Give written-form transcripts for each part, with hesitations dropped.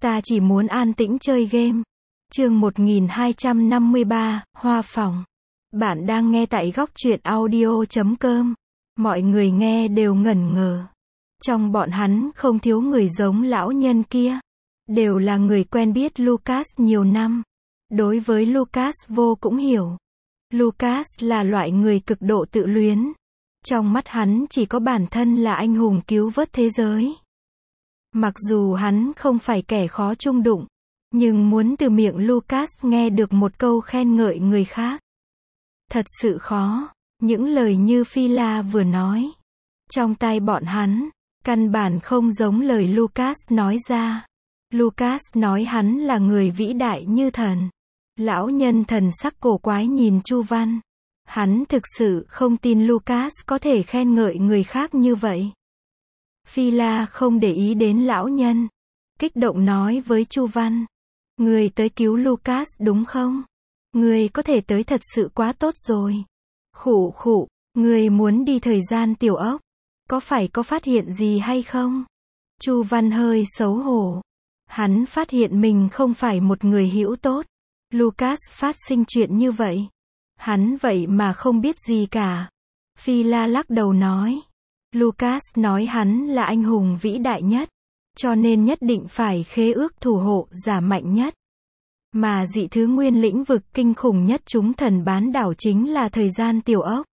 Ta chỉ muốn an tĩnh chơi game. Chương 1253, Hoa Phòng. Bạn đang nghe tại góc truyện audio.com. Mọi người nghe đều ngẩn ngơ. Trong bọn hắn không thiếu người giống lão nhân kia. Đều là người quen biết Lucas nhiều năm. Đối với Lucas vô cũng hiểu. Lucas là loại người cực độ tự luyến. Trong mắt hắn chỉ có bản thân là anh hùng cứu vớt thế giới. Mặc dù hắn không phải kẻ khó chung đụng, nhưng muốn từ miệng Lucas nghe được một câu khen ngợi người khác, thật sự khó. Những lời như Phi-la vừa nói, trong tai bọn hắn, căn bản không giống lời Lucas nói ra. Lucas nói hắn là người vĩ đại như thần. Lão nhân thần sắc cổ quái nhìn Chu Văn. Hắn thực sự không tin Lucas có thể khen ngợi người khác như vậy. Phi-la không để ý đến lão nhân. Kích động nói với Chu Văn. Người tới cứu Lucas đúng không? Người có thể tới thật sự quá tốt rồi. Khụ khụ, người muốn đi thời gian tiểu ốc. Có phải có phát hiện gì hay không? Chu Văn hơi xấu hổ. Hắn phát hiện mình không phải một người hữu tốt. Lucas phát sinh chuyện như vậy. Hắn vậy mà không biết gì cả. Phi-la lắc đầu nói. Lucas nói hắn là anh hùng vĩ đại nhất. Cho nên nhất định phải khế ước thủ hộ giả mạnh nhất. Mà dị thứ nguyên lĩnh vực kinh khủng nhất chúng thần bán đảo chính là thời gian tiểu ốc.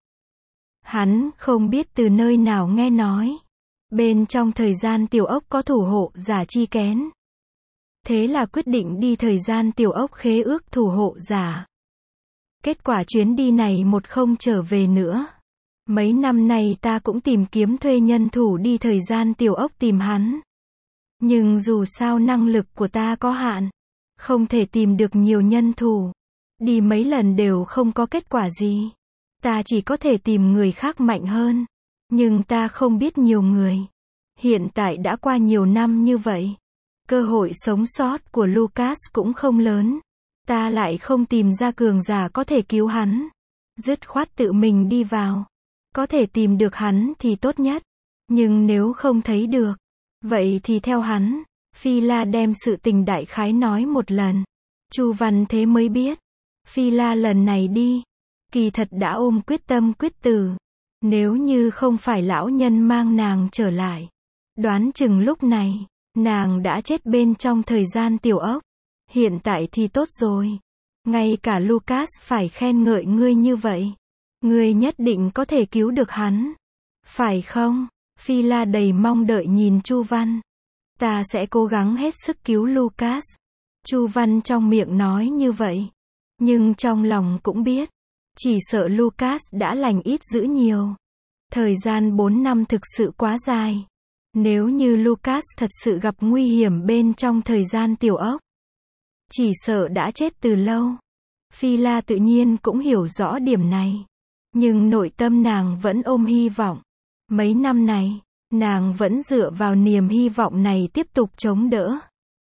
Hắn không biết từ nơi nào nghe nói. Bên trong thời gian tiểu ốc có thủ hộ giả chi kén. Thế là quyết định đi thời gian tiểu ốc khế ước thủ hộ giả. Kết quả chuyến đi này một không trở về nữa. Mấy năm nay ta cũng tìm kiếm thuê nhân thủ đi thời gian tiểu ốc tìm hắn. Nhưng dù sao năng lực của ta có hạn. Không thể tìm được nhiều nhân thủ. Đi mấy lần đều không có kết quả gì. Ta chỉ có thể tìm người khác mạnh hơn. Nhưng ta không biết nhiều người. Hiện tại đã qua nhiều năm như vậy. Cơ hội sống sót của Lucas cũng không lớn. Ta lại không tìm ra cường giả có thể cứu hắn. Dứt khoát tự mình đi vào. Có thể tìm được hắn thì tốt nhất. Nhưng nếu không thấy được, vậy thì theo hắn. Phi-la đem sự tình đại khái nói một lần. Chu Văn thế mới biết. Phi-la lần này đi, kỳ thật đã ôm quyết tâm quyết tử. Nếu như không phải lão nhân mang nàng trở lại, đoán chừng lúc này, nàng đã chết bên trong thời gian tiểu ốc. Hiện tại thì tốt rồi. Ngay cả Lucas phải khen ngợi ngươi như vậy. Ngươi nhất định có thể cứu được hắn. Phải không? Phi-la đầy mong đợi nhìn Chu Văn. Ta sẽ cố gắng hết sức cứu Lucas. Chu Văn trong miệng nói như vậy. Nhưng trong lòng cũng biết. Chỉ sợ Lucas đã lành ít dữ nhiều. Thời gian 4 năm thực sự quá dài. Nếu như Lucas thật sự gặp nguy hiểm bên trong thời gian tiểu ốc, chỉ sợ đã chết từ lâu. Phi-la tự nhiên cũng hiểu rõ điểm này. Nhưng nội tâm nàng vẫn ôm hy vọng. Mấy năm này, nàng vẫn dựa vào niềm hy vọng này tiếp tục chống đỡ.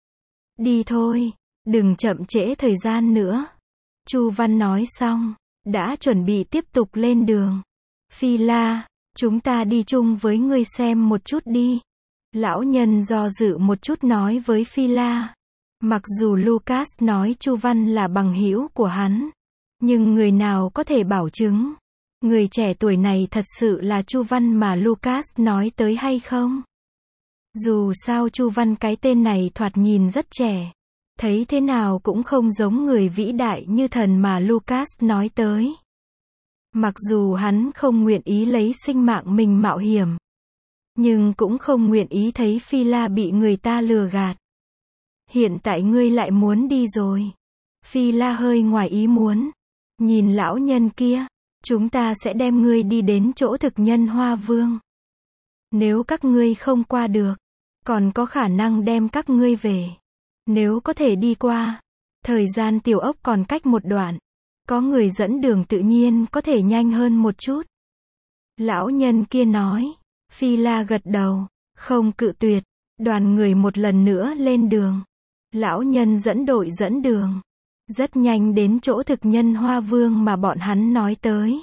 Đi thôi, đừng chậm trễ thời gian nữa. Chu Văn nói xong, đã chuẩn bị tiếp tục lên đường. Phi-la, chúng ta đi chung với ngươi xem một chút đi. Lão nhân do dự một chút nói với Phi-la. Mặc dù Lucas nói Chu Văn là bằng hữu của hắn, nhưng người nào có thể bảo chứng người trẻ tuổi này thật sự là Chu Văn mà Lucas nói tới hay không? Dù sao Chu Văn cái tên này thoạt nhìn rất trẻ, thấy thế nào cũng không giống người vĩ đại như thần mà Lucas nói tới. Mặc dù hắn không nguyện ý lấy sinh mạng mình mạo hiểm, nhưng cũng không nguyện ý thấy Phi-la bị người ta lừa gạt. Hiện tại ngươi lại muốn đi rồi. Phi-la hơi ngoài ý muốn. Nhìn lão nhân kia. Chúng ta sẽ đem ngươi đi đến chỗ thực nhân Hoa Vương. Nếu các ngươi không qua được, còn có khả năng đem các ngươi về. Nếu có thể đi qua, thời gian tiểu ốc còn cách một đoạn. Có người dẫn đường tự nhiên có thể nhanh hơn một chút. Lão nhân kia nói. Phi-la gật đầu, không cự tuyệt. Đoàn người một lần nữa lên đường. Lão nhân dẫn đội dẫn đường. Rất nhanh đến chỗ thực nhân Hoa Vương mà bọn hắn nói tới.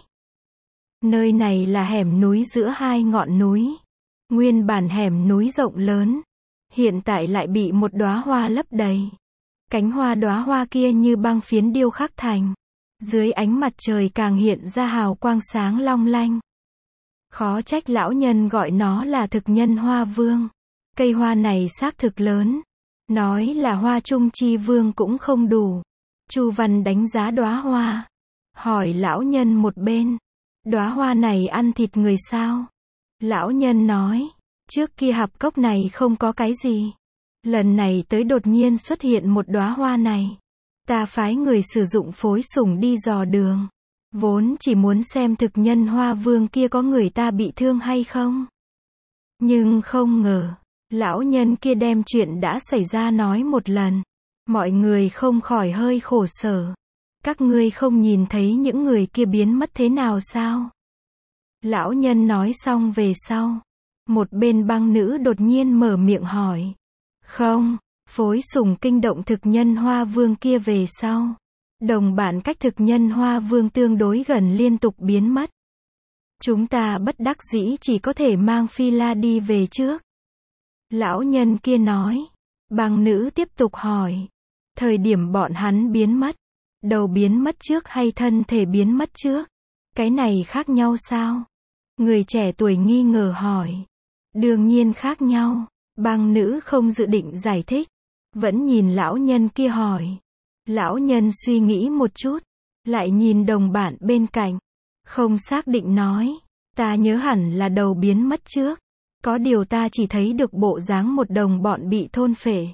Nơi này là hẻm núi giữa hai ngọn núi. Nguyên bản hẻm núi rộng lớn. hiện tại lại bị một đóa hoa lấp đầy. Cánh hoa đóa hoa kia như băng phiến điêu khắc thành. Dưới ánh mặt trời càng hiện ra hào quang sáng long lanh. Khó trách lão nhân gọi nó là thực nhân hoa vương. Cây hoa này xác thực lớn. Nói là hoa trung chi vương cũng không đủ. Chu Văn đánh giá đóa hoa. Hỏi lão nhân một bên. Đóa hoa này ăn thịt người sao? Lão nhân nói. Trước kia hạp cốc này không có cái gì. Lần này tới đột nhiên xuất hiện một đóa hoa này. Ta phái người sử dụng phối sủng đi dò đường. Vốn chỉ muốn xem thực nhân hoa vương kia có người ta bị thương hay không. Nhưng không ngờ, lão nhân kia đem chuyện đã xảy ra nói một lần. Mọi người không khỏi hơi khổ sở. Các ngươi không nhìn thấy những người kia biến mất thế nào sao? Lão nhân nói xong về sau. Một bên băng nữ đột nhiên mở miệng hỏi. Không, phối sủng kinh động thực nhân hoa vương kia về sau. Đồng bạn cách thực nhân hoa vương tương đối gần liên tục biến mất. Chúng ta bất đắc dĩ chỉ có thể mang Phi La đi về trước. Lão nhân kia nói. Băng nữ tiếp tục hỏi. Thời điểm bọn hắn biến mất. Đầu biến mất trước hay thân thể biến mất trước? Cái này khác nhau sao? Người trẻ tuổi nghi ngờ hỏi. Đương nhiên khác nhau. Băng nữ không dự định giải thích. Vẫn nhìn lão nhân kia hỏi. Lão nhân suy nghĩ một chút. Lại nhìn đồng bạn bên cạnh. Không xác định nói. Ta nhớ hẳn là đầu biến mất trước. Có điều ta chỉ thấy được bộ dáng một đồng bọn bị thôn phệ.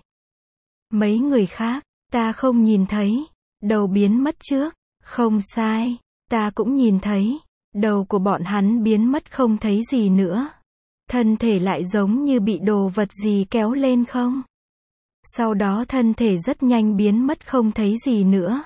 Mấy người khác, ta không nhìn thấy. Đầu biến mất trước. Không sai. Ta cũng nhìn thấy. Đầu của bọn hắn biến mất không thấy gì nữa. Thân thể lại giống như bị đồ vật gì kéo lên không? Sau đó thân thể rất nhanh biến mất không thấy gì nữa.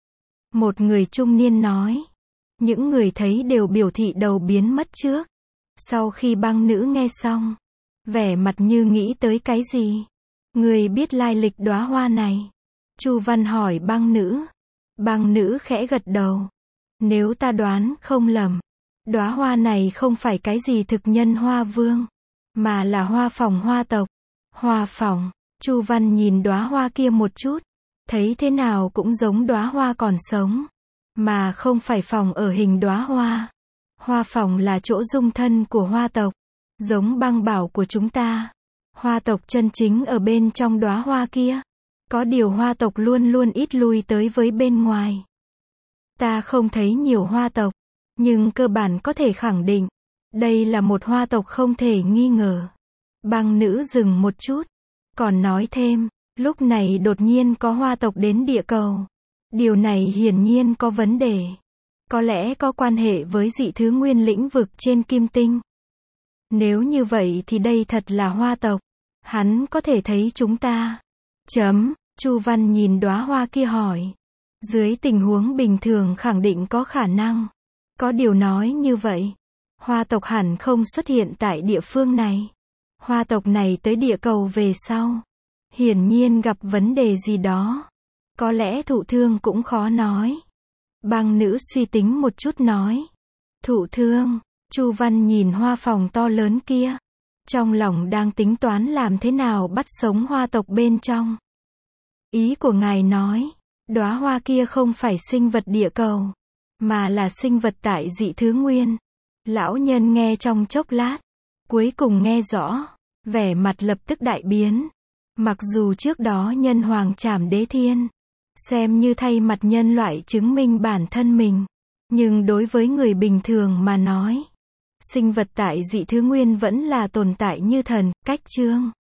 Một người trung niên nói. Những người thấy đều biểu thị đầu biến mất trước. Sau khi băng nữ nghe xong. Vẻ mặt như nghĩ tới cái gì. Người biết lai lịch đóa hoa này. Chu Văn hỏi băng nữ. Băng nữ khẽ gật đầu. Nếu ta đoán không lầm. Đóa hoa này không phải cái gì thực nhân hoa vương. Mà là hoa phòng hoa tộc. Hoa phòng. Chu Văn nhìn đóa hoa kia một chút. Thấy thế nào cũng giống đóa hoa còn sống. Mà không phải phòng ở hình đóa hoa. Hoa phòng là chỗ dung thân của hoa tộc. Giống băng bảo của chúng ta. Hoa tộc chân chính ở bên trong đóa hoa kia. Có điều hoa tộc luôn luôn ít lui tới với bên ngoài. Ta không thấy nhiều hoa tộc. Nhưng cơ bản có thể khẳng định. Đây là một hoa tộc không thể nghi ngờ. Băng nữ dừng một chút. Còn nói thêm. Lúc này đột nhiên có hoa tộc đến địa cầu. Điều này hiển nhiên có vấn đề. Có lẽ có quan hệ với dị thứ nguyên lĩnh vực trên kim tinh. Nếu như vậy thì đây thật là hoa tộc. Hắn có thể thấy chúng ta. Chu Văn nhìn đóa hoa kia hỏi. Dưới tình huống bình thường khẳng định có khả năng. Có điều nói như vậy. Hoa tộc hẳn không xuất hiện tại địa phương này. Hoa tộc này tới địa cầu về sau. Hiển nhiên gặp vấn đề gì đó. Có lẽ thụ thương cũng khó nói. Băng nữ suy tính một chút nói. Thụ thương. Chu Văn nhìn hoa phòng to lớn kia. Trong lòng đang tính toán làm thế nào bắt sống hoa tộc bên trong. Ý của ngài nói. Đóa hoa kia không phải sinh vật địa cầu. Mà là sinh vật tại dị thứ nguyên. Lão nhân nghe trong chốc lát. Cuối cùng nghe rõ. Vẻ mặt lập tức đại biến. Mặc dù trước đó nhân hoàng trảm đế thiên. Xem như thay mặt nhân loại chứng minh bản thân mình. Nhưng đối với người bình thường mà nói. Sinh vật tại dị thứ nguyên vẫn là tồn tại như thần, cách chương.